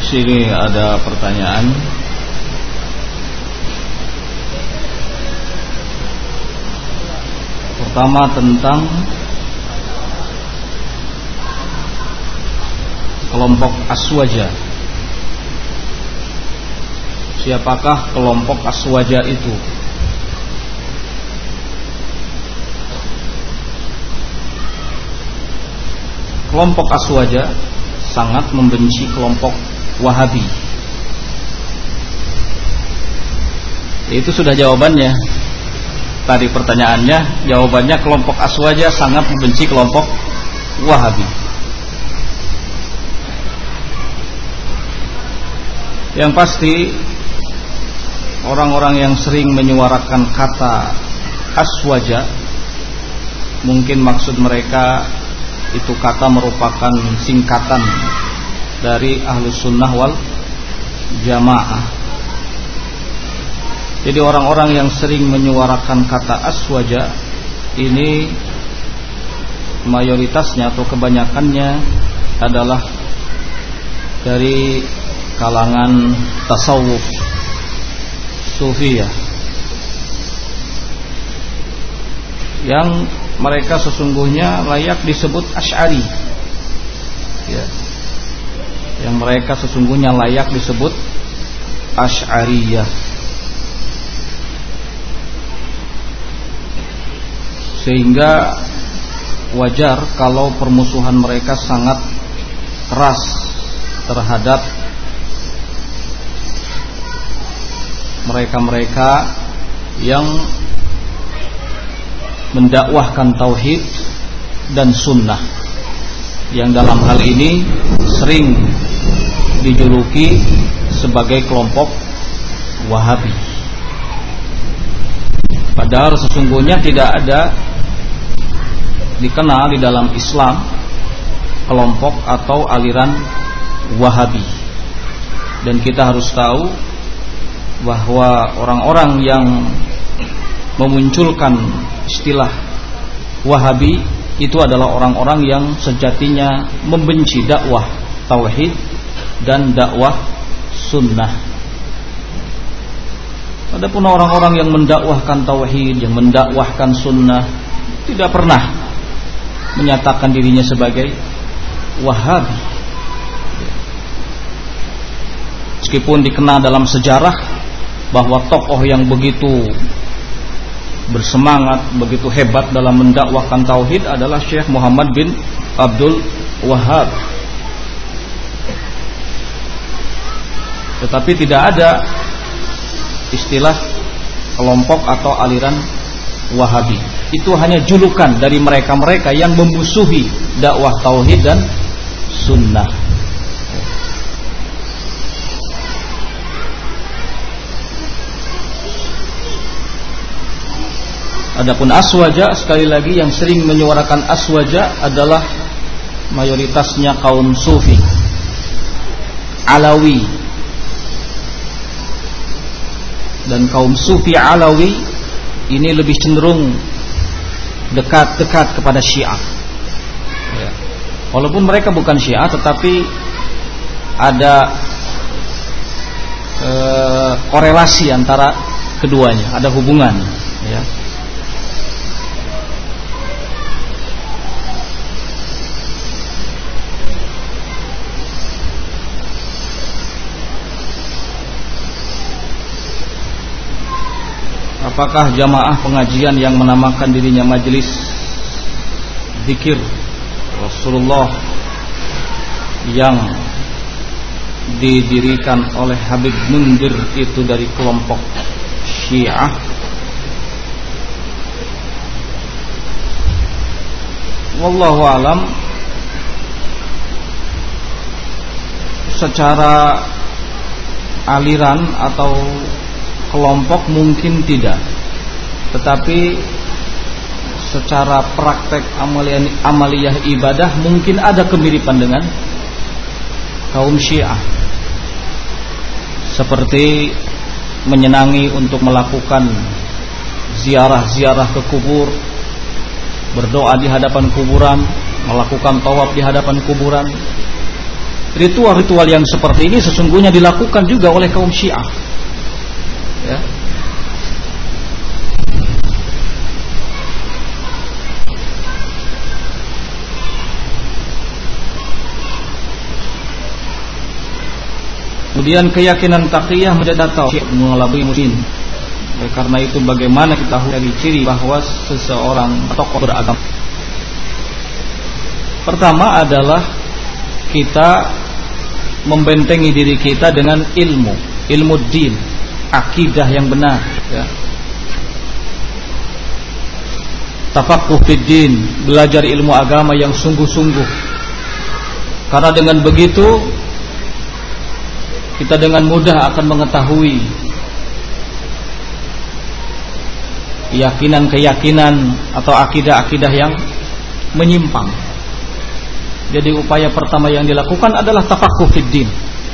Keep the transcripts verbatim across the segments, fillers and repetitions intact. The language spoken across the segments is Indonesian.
Sini ada pertanyaan. Pertama tentang kelompok Aswaja. Siapakah kelompok Aswaja itu? Kelompok Aswaja sangat membenci kelompok Wahabi. Itu sudah jawabannya. Tadi pertanyaannya, jawabannya kelompok Aswaja sangat membenci kelompok Wahabi. Yang pasti orang-orang yang sering menyuarakan kata Aswaja, mungkin maksud mereka itu kata merupakan singkatan dari Ahlus Sunnah wal Jamaah. Jadi orang-orang yang sering menyuarakan kata Aswaja ini mayoritasnya atau kebanyakannya adalah dari kalangan tasawuf sufiyah, yang mereka sesungguhnya layak disebut Asy'ari, ya. Yang mereka sesungguhnya layak disebut Asy'ariyah. Sehingga wajar kalau permusuhan mereka sangat keras terhadap mereka-mereka yang mendakwahkan tauhid dan sunnah, yang dalam hal ini sering dijuluki sebagai kelompok Wahabi. Padahal sesungguhnya tidak ada dikenal di dalam Islam kelompok atau aliran Wahabi. Dan kita harus tahu bahwa orang-orang yang memunculkan istilah Wahabi itu adalah orang-orang yang sejatinya membenci dakwah tauhid dan dakwah sunnah. Adapun orang-orang yang mendakwahkan tauhid, yang mendakwahkan sunnah, tidak pernah menyatakan dirinya sebagai Wahabi. Meskipun dikenal dalam sejarah bahwa tokoh yang begitu bersemangat, begitu hebat dalam mendakwahkan tauhid adalah Syekh Muhammad bin Abdul Wahhab. Tetapi tidak ada istilah kelompok atau aliran Wahabi. Itu hanya julukan dari mereka-mereka yang memusuhi dakwah tauhid dan sunnah. Adapun Aswaja, sekali lagi yang sering menyuarakan Aswaja adalah mayoritasnya kaum Sufi Alawi. Dan kaum Sufi Alawi ini lebih cenderung dekat-dekat kepada Syiah, ya. Walaupun mereka bukan Syiah, tetapi ada e, korelasi antara keduanya, ada hubungan, ya. Apakah jamaah pengajian yang menamakan dirinya majelis zikir Rasulullah yang didirikan oleh Habib Mundir itu dari kelompok Syiah? Wallahu alam. Secara aliran atau kelompok mungkin tidak, tetapi secara praktek amaliyah, amaliyah ibadah mungkin ada kemiripan dengan kaum Syiah, seperti menyenangi untuk melakukan ziarah-ziarah ke kubur, berdoa di hadapan kuburan, melakukan tawaf di hadapan kuburan. ritual-ritual yang seperti ini sesungguhnya dilakukan juga oleh kaum Syiah. Ya. Kemudian keyakinan taqiyah menjadi tauhid mengelabui muslim. Karena itu bagaimana kita tahu dari ciri bahwa seseorang tokoh beragama? Pertama adalah kita membentengi diri kita dengan ilmu, ilmu din, akidah yang benar, ya. Tafaqquh fid din, belajar ilmu agama yang sungguh-sungguh. Karena dengan begitu kita dengan mudah akan mengetahui keyakinan-keyakinan atau akidah-akidah yang menyimpang. Jadi upaya pertama yang dilakukan adalah tafaqquh fid din.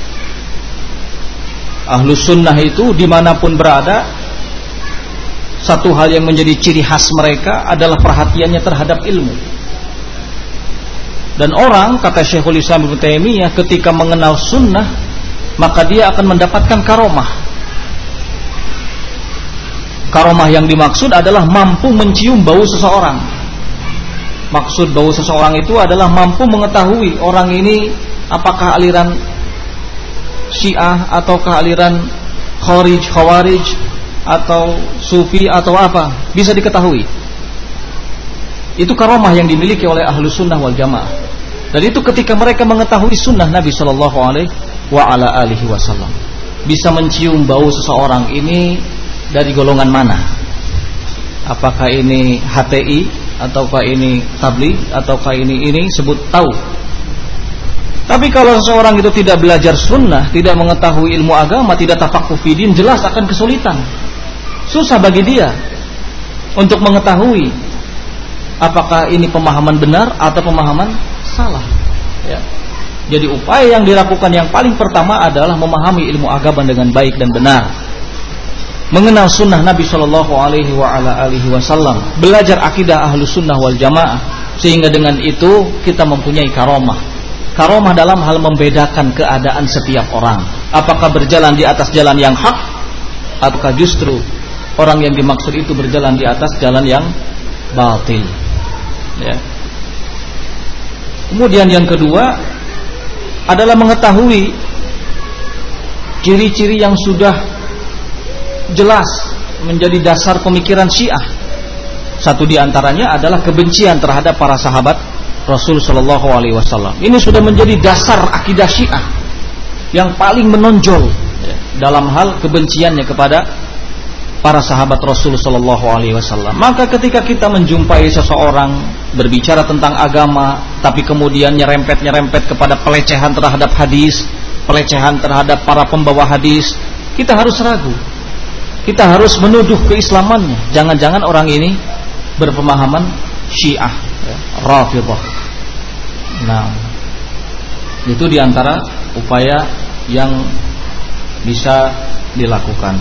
Ahlus sunnah itu dimanapun berada, satu hal yang menjadi ciri khas mereka adalah perhatiannya terhadap ilmu. Dan orang, kata Syekhul Islam Ibnu Taimiyah, ketika mengenal sunnah, maka dia akan mendapatkan karomah. Karomah yang dimaksud adalah mampu mencium bau seseorang. Maksud bau seseorang itu adalah mampu mengetahui orang ini apakah aliran Syiah ataukah aliran Khawarij, Khawarij atau Sufi atau apa, bisa diketahui. Itu karomah yang dimiliki oleh ahlu sunnah wal jamaah. Dan itu ketika mereka mengetahui sunnah Nabi Shallallahu Alaihi Wasallam, bisa mencium bau seseorang ini dari golongan mana? Apakah ini H T I ataukah ini tabligh ataukah ini ini sebut tahu. Tapi kalau seseorang itu tidak belajar sunnah, tidak mengetahui ilmu agama, tidak tafaqquh fi din, jelas akan kesulitan. Susah bagi dia untuk mengetahui apakah ini pemahaman benar atau pemahaman salah, ya. Jadi upaya yang dilakukan yang paling pertama adalah memahami ilmu agama dengan baik dan benar, mengenal sunnah Nabi Shallallahu Alaihi Wasallam, belajar akidah ahlu sunnah wal jamaah, sehingga dengan itu kita mempunyai karomah. Karomah dalam hal membedakan keadaan setiap orang, apakah berjalan di atas jalan yang hak, ataukah justru orang yang dimaksud itu berjalan di atas jalan yang batil, ya. Kemudian yang kedua adalah mengetahui ciri-ciri yang sudah jelas menjadi dasar pemikiran Syiah. Satu di antaranya adalah kebencian terhadap para sahabat Rasul Shallallahu Alaihi Wasallam. Ini sudah menjadi dasar akidah Syiah yang paling menonjol, ya, dalam hal kebenciannya kepada para sahabat Rasul Shallallahu Alaihi Wasallam. Maka ketika kita menjumpai seseorang berbicara tentang agama, tapi kemudian nyerempet-nyerempet kepada pelecehan terhadap hadis, pelecehan terhadap para pembawa hadis, kita harus ragu. Kita harus menuduh keislamannya. Jangan-jangan orang ini berpemahaman Syiah, ya, Rafidhah. Nah, itu diantara upaya yang bisa dilakukan.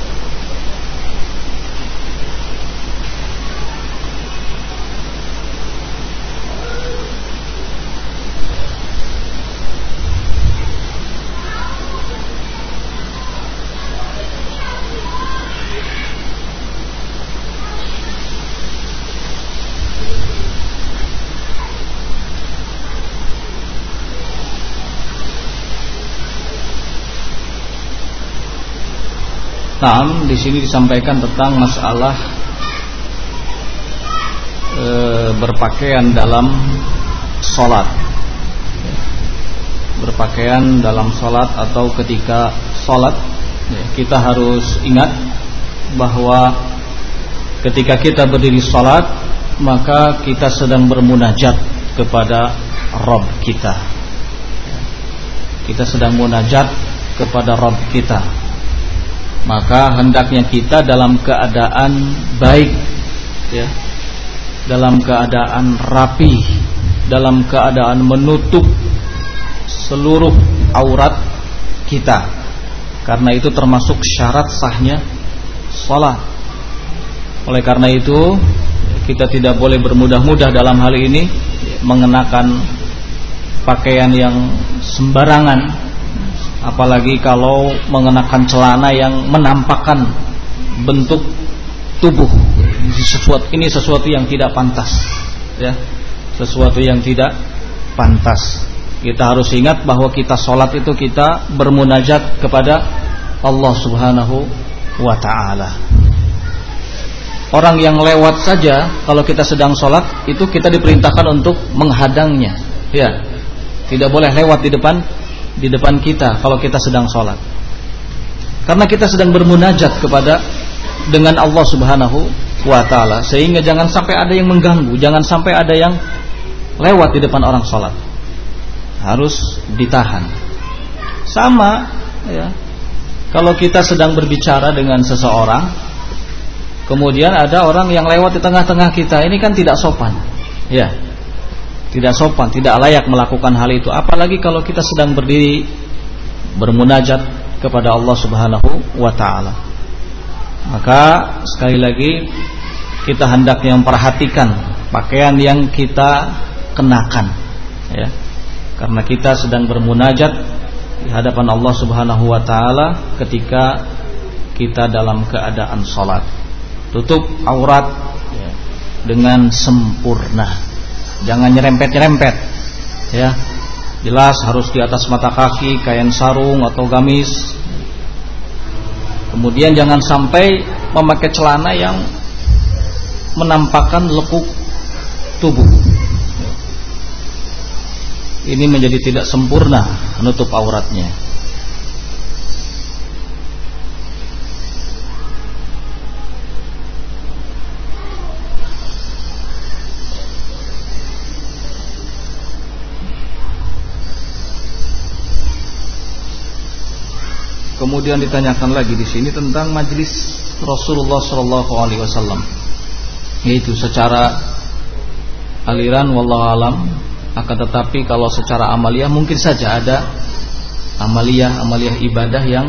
Nah, di sini disampaikan tentang masalah e, berpakaian dalam sholat, berpakaian dalam sholat atau ketika sholat. Kita harus ingat bahwa ketika kita berdiri sholat, maka kita sedang bermunajat kepada Rabb kita. Kita sedang munajat kepada Rabb kita. Maka hendaknya kita dalam keadaan baik, ya, dalam keadaan rapi, dalam keadaan menutup seluruh aurat kita. Karena itu termasuk syarat sahnya salat. Oleh karena itu kita tidak boleh bermudah-mudah dalam hal ini mengenakan pakaian yang sembarangan, apalagi kalau mengenakan celana yang menampakkan bentuk tubuh. Sesuatu ini sesuatu yang tidak pantas, ya, sesuatu yang tidak pantas. Kita harus ingat bahwa kita sholat itu kita bermunajat kepada Allah Subhanahu wa ta'ala. Orang yang lewat saja kalau kita sedang sholat itu kita diperintahkan untuk menghadangnya, ya. Tidak boleh lewat di depan di depan kita kalau kita sedang sholat, karena kita sedang bermunajat kepada dengan Allah Subhanahu wa ta'ala. Sehingga jangan sampai ada yang mengganggu, jangan sampai ada yang lewat di depan orang sholat, harus ditahan. Sama, ya, kalau kita sedang berbicara dengan seseorang, kemudian ada orang yang lewat di tengah-tengah kita, ini kan tidak sopan, ya, tidak sopan, tidak layak melakukan hal itu. Apalagi kalau kita sedang berdiri bermunajat kepada Allah Subhanahu wa ta'ala. Maka sekali lagi kita hendaknya memperhatikan pakaian yang kita kenakan, ya, karena kita sedang bermunajat di hadapan Allah Subhanahu wa ta'ala ketika kita dalam keadaan sholat. Tutup aurat, ya, dengan sempurna, jangan nyerempet-nyerempet, ya. Jelas harus di atas mata kaki, kain sarung atau gamis. Kemudian jangan sampai memakai celana yang menampakkan lekuk tubuh. Ini menjadi tidak sempurna menutup auratnya. Kemudian ditanyakan lagi di sini tentang majlis Rasulullah Shallallahu Alaihi Wasallam, yaitu secara aliran wallahu alam. Akan tetapi kalau secara amaliyah mungkin saja ada amaliyah amaliyah ibadah yang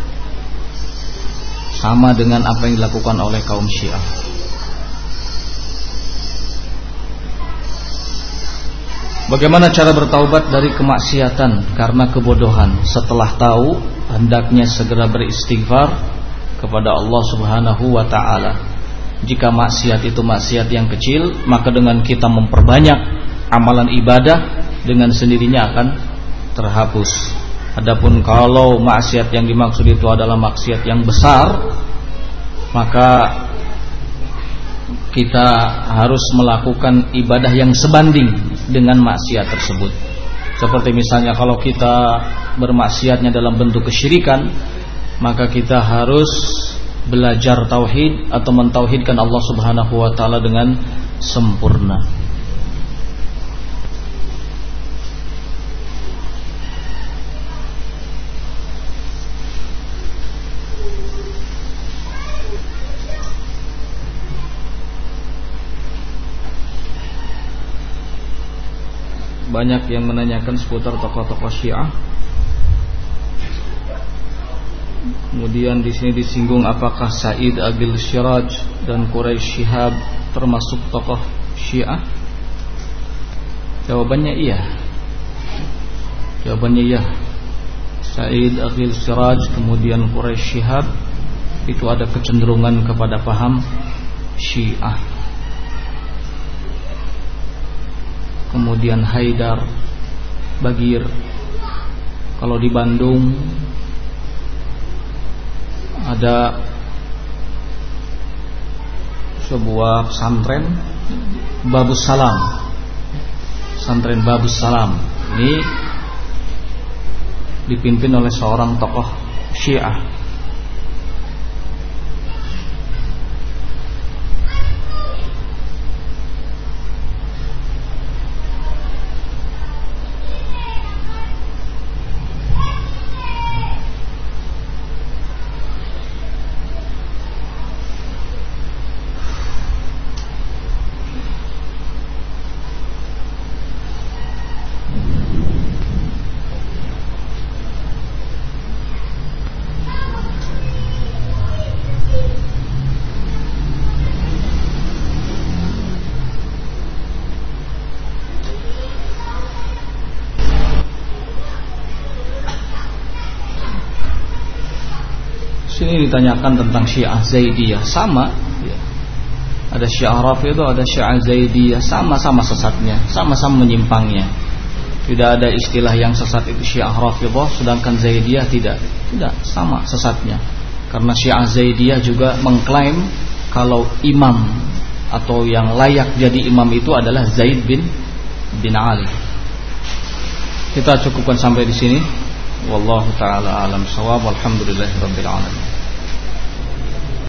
sama dengan apa yang dilakukan oleh kaum Syiah. Bagaimana cara bertaubat dari kemaksiatan karena kebodohan? Setelah tahu, hendaknya segera beristighfar kepada Allah Subhanahu wa ta'ala. Jika maksiat itu maksiat yang kecil, maka dengan kita memperbanyak amalan ibadah, dengan sendirinya akan terhapus. Adapun kalau maksiat yang dimaksud itu adalah maksiat yang besar, maka kita harus melakukan ibadah yang sebanding dengan maksiat tersebut. Seperti misalnya kalau kita bermaksiatnya dalam bentuk kesyirikan, maka kita harus belajar tauhid atau mentauhidkan Allah Subhanahu wa ta'ala dengan sempurna. Banyak yang menanyakan seputar tokoh-tokoh Syiah. Kemudian di sini disinggung apakah Said Agil Siraj dan Quraisy Shihab termasuk tokoh Syiah? Jawabannya iya. Jawabannya iya. Said Agil Siraj kemudian Quraisy Shihab itu ada kecenderungan kepada paham Syiah. Kemudian Haidar Bagir, kalau di Bandung ada sebuah pesantren Babus Salam. Pesantren Babus Salam ini dipimpin oleh seorang tokoh Syiah. sini ditanyakan tentang Syiah Zaidiyah, sama ya. Ada Syiah Rafidhah, ada Syiah Zaidiyah, sama-sama sesatnya, sama-sama menyimpangnya. Tidak ada istilah yang sesat itu Syiah Rafidhah sedangkan Zaidiyah tidak. Tidak, sama sesatnya. Karena Syiah Zaidiyah juga mengklaim kalau imam atau yang layak jadi imam itu adalah Zaid bin bin Ali. Kita cukupkan sampai di sini. Wallahu taala alam shawab. Walhamdulillahirabbil alamin.